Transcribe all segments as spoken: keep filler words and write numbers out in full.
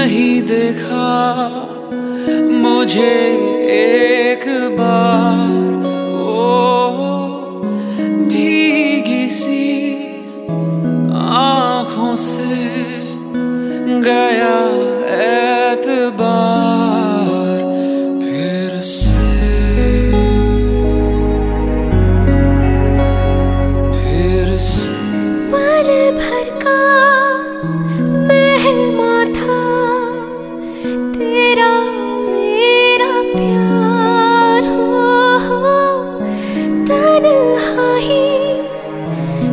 नहीं देखा मुझे एक बार, ओ भीगी सी आँखों से गया एतबार फिर से, फिर से। पल भर का मेहमां था तेरा मेरा प्यार, हो हो तन्हा ही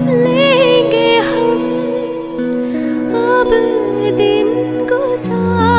लेंगे हम अब दिन गुजार।